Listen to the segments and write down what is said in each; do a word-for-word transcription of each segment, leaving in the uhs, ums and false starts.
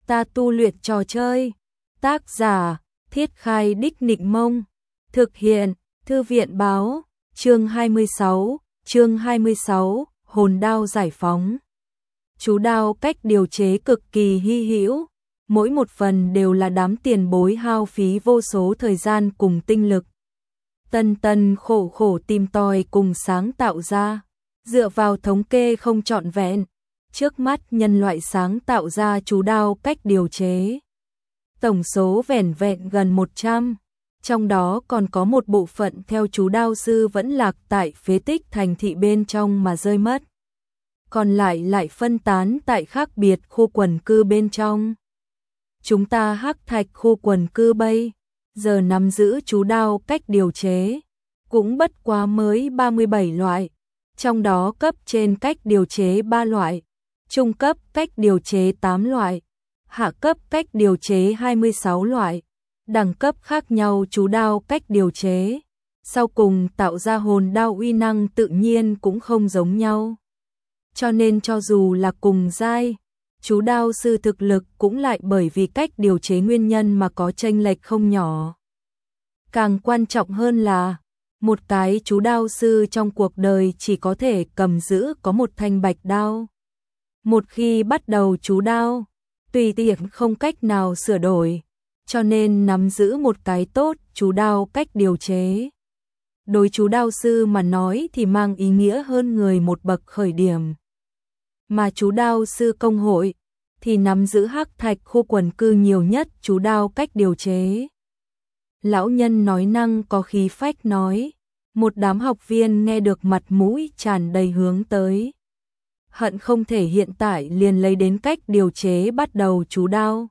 Ta tu luyện trò chơi. Tác giả: Thiết Khai Đích Nịnh Mông. Thực hiện: Thư viện báo. Chương hai mươi sáu, chương hai mươi sáu, hồn đao giải phóng. Chú đao cách điều chế cực kỳ hy hữu, mỗi một phần đều là đám tiền bối hao phí vô số thời gian cùng tinh lực. Tân tân khổ khổ tìm tòi cùng sáng tạo ra, dựa vào thống kê không trọn vẹn, trước mắt nhân loại sáng tạo ra chú đao cách điều chế. Tổng số vẻn vẹn gần một trăm, trong đó còn có một bộ phận theo chú đao sư vẫn lạc tại phế tích thành thị bên trong mà rơi mất. Còn lại lại phân tán tại khác biệt khu quần cư bên trong. Chúng ta Hắc Thạch khu quần cư bây giờ nắm giữ chú đao cách điều chế, cũng bất quá mới ba mươi bảy loại, trong đó cấp trên cách điều chế ba loại, trung cấp cách điều chế tám loại, hạ cấp cách điều chế hai mươi sáu loại, đẳng cấp khác nhau chú đao cách điều chế, sau cùng tạo ra hồn đao uy năng tự nhiên cũng không giống nhau. Cho nên cho dù là cùng giai, chú đao sư thực lực cũng lại bởi vì cách điều chế nguyên nhân mà có chênh lệch không nhỏ. Càng quan trọng hơn là, một cái chú đao sư trong cuộc đời chỉ có thể cầm giữ có một thanh bạch đao. Một khi bắt đầu chú đao, tùy tiện không cách nào sửa đổi, cho nên nắm giữ một cái tốt chú đao cách điều chế. Đối chú đao sư mà nói thì mang ý nghĩa hơn người một bậc khởi điểm. Mà chú đao sư công hội thì nắm giữ Hắc Thạch khu quần cư nhiều nhất chú đao cách điều chế. Lão nhân nói năng có khí phách nói, một đám học viên nghe được mặt mũi tràn đầy hướng tới. Hận không thể hiện tại liền lấy đến cách điều chế bắt đầu chú đao.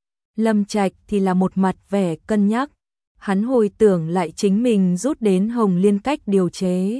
Lâm Trạch thì là một mặt vẻ cân nhắc, hắn hồi tưởng lại chính mình rút đến Hồng Liên cách điều chế.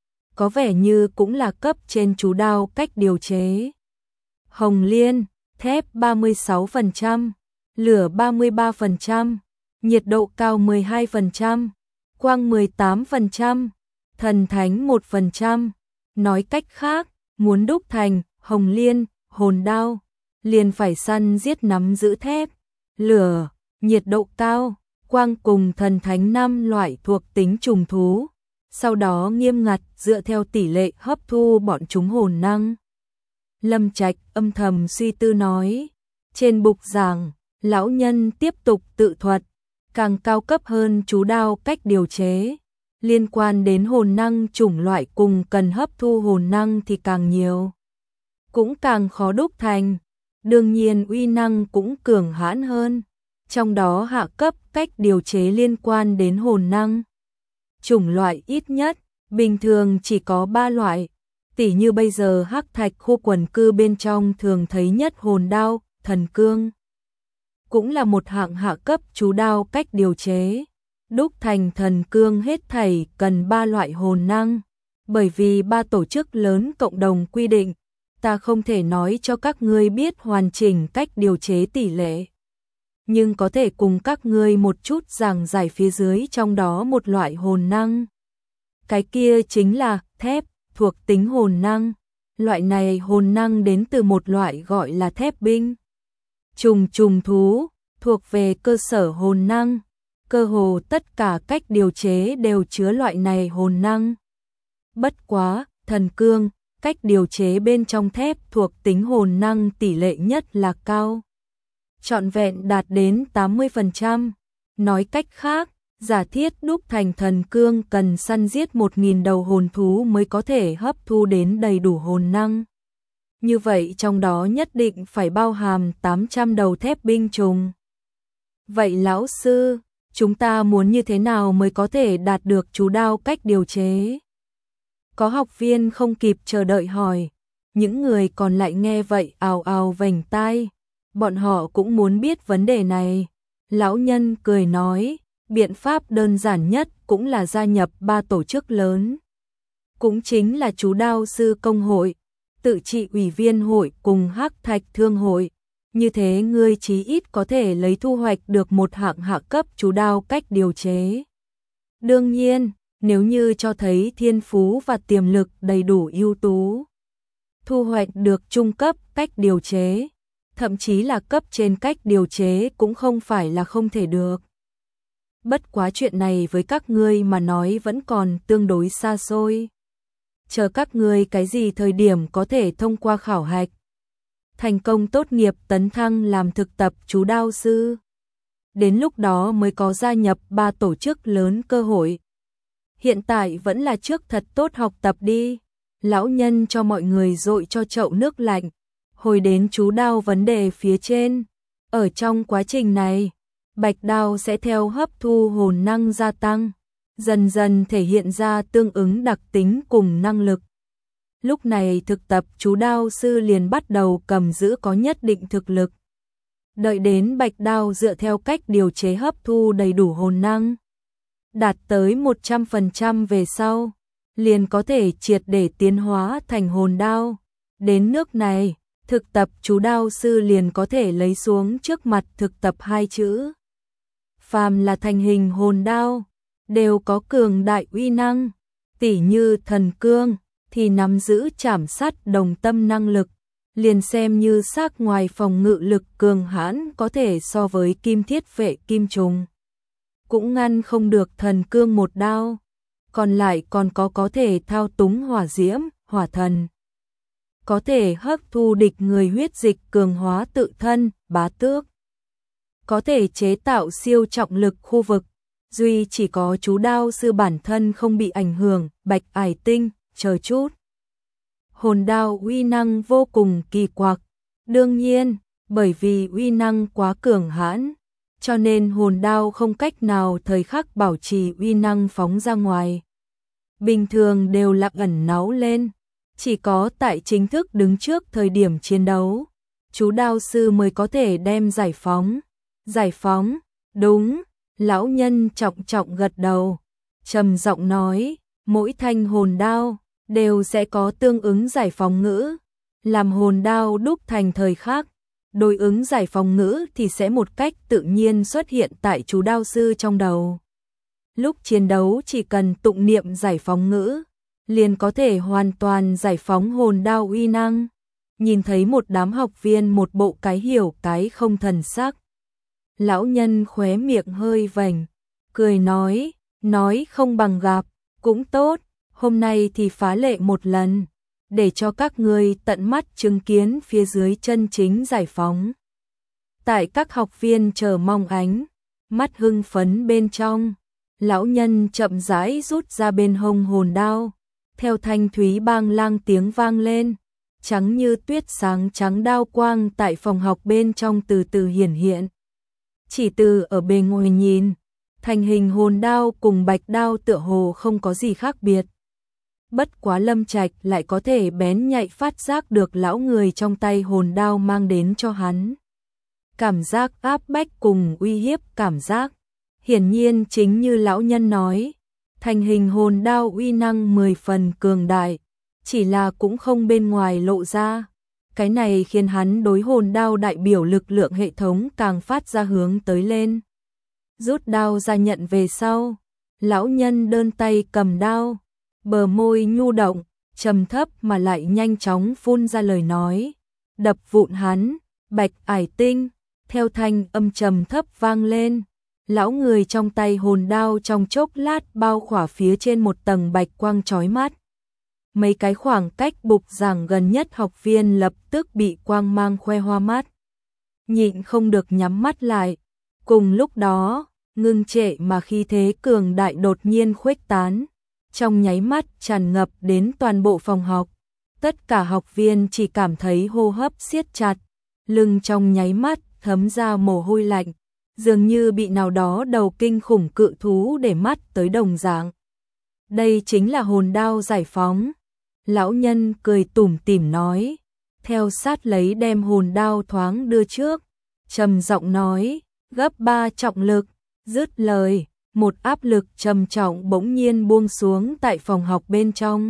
Có vẻ như cũng là cấp trên chú đao cách điều chế. Hồng Liên, thép ba mươi sáu phần trăm, lửa ba mươi ba phần trăm, nhiệt độ cao mười hai phần trăm, quang mười tám phần trăm, thần thánh một phần trăm. Nói cách khác, muốn đúc thành Hồng Liên, hồn đao, liền phải săn giết nắm giữ thép, lửa, nhiệt độ cao, quang cùng thần thánh năm loại thuộc tính trùng thú. Sau đó nghiêm ngặt dựa theo tỷ lệ hấp thu bọn chúng hồn năng. Lâm Trạch âm thầm suy tư nói. Trên bục giảng, lão nhân tiếp tục tự thuật, càng cao cấp hơn chú đao cách điều chế. Liên quan đến hồn năng chủng loại cùng cần hấp thu hồn năng thì càng nhiều. Cũng càng khó đúc thành. Đương nhiên uy năng cũng cường hãn hơn. Trong đó hạ cấp cách điều chế liên quan đến hồn năng. Chủng loại ít nhất, bình thường chỉ có ba loại, tỉ như bây giờ Hắc Thạch khu quần cư bên trong thường thấy nhất hồn đao, thần cương. Cũng là một hạng hạ cấp chú đao cách điều chế, đúc thành thần cương hết thảy cần ba loại hồn năng, bởi vì ba tổ chức lớn cộng đồng quy định, ta không thể nói cho các ngươi biết hoàn chỉnh cách điều chế tỷ lệ. Nhưng có thể cùng các ngươi một chút giảng giải phía dưới trong đó một loại hồn năng. Cái kia chính là thép, thuộc tính hồn năng. Loại này hồn năng đến từ một loại gọi là thép binh. Trùng trùng thú, thuộc về cơ sở hồn năng. Cơ hồ tất cả cách điều chế đều chứa loại này hồn năng. Bất quá, thần cương, cách điều chế bên trong thép thuộc tính hồn năng tỷ lệ nhất là cao. Trọn vẹn đạt đến tám mươi phần trăm. Nói cách khác, giả thiết đúc thành thần cương cần săn giết một nghìn đầu hồn thú mới có thể hấp thu đến đầy đủ hồn năng. Như vậy trong đó nhất định phải bao hàm tám trăm đầu thép binh trùng. Vậy lão sư, chúng ta muốn như thế nào mới có thể đạt được chú đao cách điều chế? Có học viên không kịp chờ đợi hỏi, những người còn lại nghe vậy ào ào vành tai. Bọn họ cũng muốn biết vấn đề này. Lão nhân cười nói, biện pháp đơn giản nhất cũng là gia nhập ba tổ chức lớn. Cũng chính là chú đao sư công hội, tự trị ủy viên hội cùng Hắc Thạch thương hội. Như thế ngươi chí ít có thể lấy thu hoạch được một hạng hạ cấp chú đao cách điều chế. Đương nhiên, nếu như cho thấy thiên phú và tiềm lực đầy đủ ưu tú, thu hoạch được trung cấp cách điều chế, thậm chí là cấp trên cách điều chế cũng không phải là không thể được. Bất quá chuyện này với các ngươi mà nói vẫn còn tương đối xa xôi. Chờ các ngươi cái gì thời điểm có thể thông qua khảo hạch, thành công tốt nghiệp tấn thăng làm thực tập chú đao sư. Đến lúc đó mới có gia nhập ba tổ chức lớn cơ hội. Hiện tại vẫn là trước thật tốt học tập đi. Lão nhân cho mọi người dội cho chậu nước lạnh, hồi đến chú đao vấn đề phía trên. Ở trong quá trình này, bạch đao sẽ theo hấp thu hồn năng gia tăng, dần dần thể hiện ra tương ứng đặc tính cùng năng lực. Lúc này thực tập chú đao sư liền bắt đầu cầm giữ có nhất định thực lực. Đợi đến bạch đao dựa theo cách điều chế hấp thu đầy đủ hồn năng, đạt tới một trăm phần trăm về sau, liền có thể triệt để tiến hóa thành hồn đao. Đến nước này, thực tập chú đao sư liền có thể lấy xuống trước mặt thực tập hai chữ. Phàm là thành hình hồn đao, đều có cường đại uy năng, tỉ như thần cương, thì nắm giữ trảm sát đồng tâm năng lực, liền xem như xác ngoài phòng ngự lực cường hãn có thể so với kim thiết vệ kim trùng, cũng ngăn không được thần cương một đao. Còn lại còn có có thể thao túng hỏa diễm, hỏa thần, có thể hấp thu địch người huyết dịch cường hóa tự thân, bá tước, có thể chế tạo siêu trọng lực khu vực, duy chỉ có chú đao sư bản thân không bị ảnh hưởng, bạch ải tinh, chờ chút. Hồn đao uy năng vô cùng kỳ quặc, đương nhiên, bởi vì uy năng quá cường hãn, cho nên hồn đao không cách nào thời khắc bảo trì uy năng phóng ra ngoài. Bình thường đều lặng ẩn náu lên, chỉ có tại chính thức đứng trước thời điểm chiến đấu, chú đao sư mới có thể đem giải phóng. Giải phóng, đúng, lão nhân trọng trọng gật đầu, trầm giọng nói, mỗi thanh hồn đao đều sẽ có tương ứng giải phóng ngữ, làm hồn đao đúc thành thời khắc, đối ứng giải phóng ngữ thì sẽ một cách tự nhiên xuất hiện tại chú đao sư trong đầu. Lúc chiến đấu chỉ cần tụng niệm giải phóng ngữ, liền có thể hoàn toàn giải phóng hồn đao uy năng. Nhìn thấy một đám học viên một bộ cái hiểu cái không thần sắc, lão nhân khóe miệng hơi vành, cười nói, nói không bằng gặp, cũng tốt, hôm nay thì phá lệ một lần, để cho các ngươi tận mắt chứng kiến phía dưới chân chính giải phóng. Tại các học viên chờ mong ánh mắt hưng phấn bên trong, lão nhân chậm rãi rút ra bên hông hồn đao, theo thanh thúy bang lang tiếng vang lên, trắng như tuyết sáng trắng đao quang tại phòng học bên trong từ từ hiển hiện. Chỉ từ ở bề ngoài nhìn, thành hình hồn đao cùng bạch đao tựa hồ không có gì khác biệt. Bất quá Lâm Trạch lại có thể bén nhạy phát giác được lão người trong tay hồn đao mang đến cho hắn cảm giác áp bách cùng uy hiếp cảm giác. Hiển nhiên chính như lão nhân nói, thành hình hồn đao uy năng mười phần cường đại, chỉ là cũng không bên ngoài lộ ra. Cái này khiến hắn đối hồn đao đại biểu lực lượng hệ thống càng phát ra hướng tới lên. Rút đao ra nhận về sau, lão nhân đơn tay cầm đao, bờ môi nhu động, trầm thấp mà lại nhanh chóng phun ra lời nói, đập vụn hắn, bạch ải tinh, theo thanh âm trầm thấp vang lên. Lão người trong tay hồn đao trong chốc lát bao khỏa phía trên một tầng bạch quang chói mắt. Mấy cái khoảng cách bục giảng gần nhất học viên lập tức bị quang mang khoe hoa mắt, nhịn không được nhắm mắt lại. Cùng lúc đó, ngưng trệ mà khí thế cường đại đột nhiên khuếch tán, trong nháy mắt tràn ngập đến toàn bộ phòng học. Tất cả học viên chỉ cảm thấy hô hấp siết chặt, lưng trong nháy mắt thấm ra mồ hôi lạnh, dường như bị nào đó đầu kinh khủng cự thú để mắt tới đồng dạng. Đây chính là hồn đao giải phóng. Lão nhân cười tủm tỉm nói, theo sát lấy đem hồn đao thoáng đưa trước, trầm giọng nói, gấp ba trọng lực. Dứt lời, một áp lực trầm trọng bỗng nhiên buông xuống tại phòng học bên trong.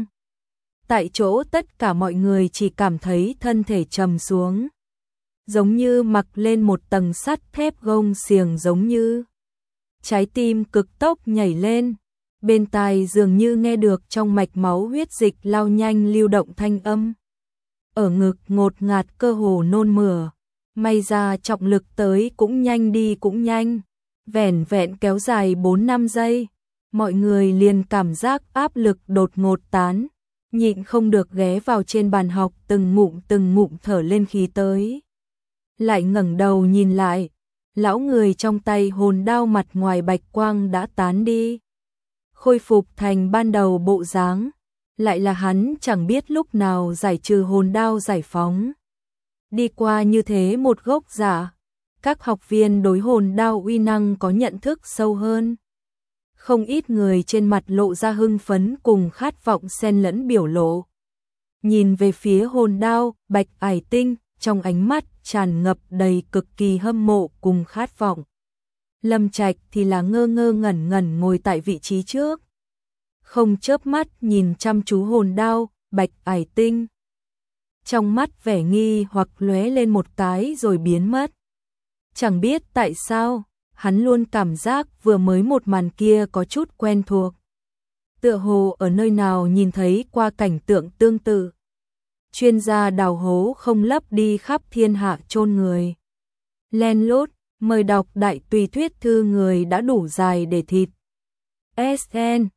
Tại chỗ tất cả mọi người chỉ cảm thấy thân thể trầm xuống, giống như mặc lên một tầng sắt thép gông xiềng, giống như trái tim cực tốc nhảy lên, bên tai dường như nghe được trong mạch máu huyết dịch lao nhanh lưu động thanh âm. Ở ngực ngột ngạt cơ hồ nôn mửa, May ra trọng lực tới cũng nhanh đi cũng nhanh, vẻn vẹn kéo dài bốn năm giây, mọi người liền cảm giác áp lực đột ngột tán, nhịn không được ghé vào trên bàn học từng ngụm từng ngụm thở lên khí tới. Lại ngẩng đầu nhìn lại, lão người trong tay hồn đao mặt ngoài bạch quang đã tán đi, khôi phục thành ban đầu bộ dáng, lại là hắn chẳng biết lúc nào giải trừ hồn đao giải phóng. Đi qua như thế một gốc giả, các học viên đối hồn đao uy năng có nhận thức sâu hơn. Không ít người trên mặt lộ ra hưng phấn cùng khát vọng xen lẫn biểu lộ. Nhìn về phía hồn đao, Bạch Ải Tinh, trong ánh mắt tràn ngập đầy cực kỳ hâm mộ cùng khát vọng. Lâm Trạch thì là ngơ ngơ ngẩn ngẩn ngồi tại vị trí trước, không chớp mắt nhìn chăm chú hồn đao, Bạch Ải Tinh. Trong mắt vẻ nghi hoặc lóe lên một cái rồi biến mất. Chẳng biết tại sao, hắn luôn cảm giác vừa mới một màn kia có chút quen thuộc. Tựa hồ ở nơi nào nhìn thấy qua cảnh tượng tương tự. Chuyên gia đào hố không lấp đi khắp thiên hạ chôn người. Len lút, mời đọc đại tùy thuyết thư người đã đủ dài để thịt. ét en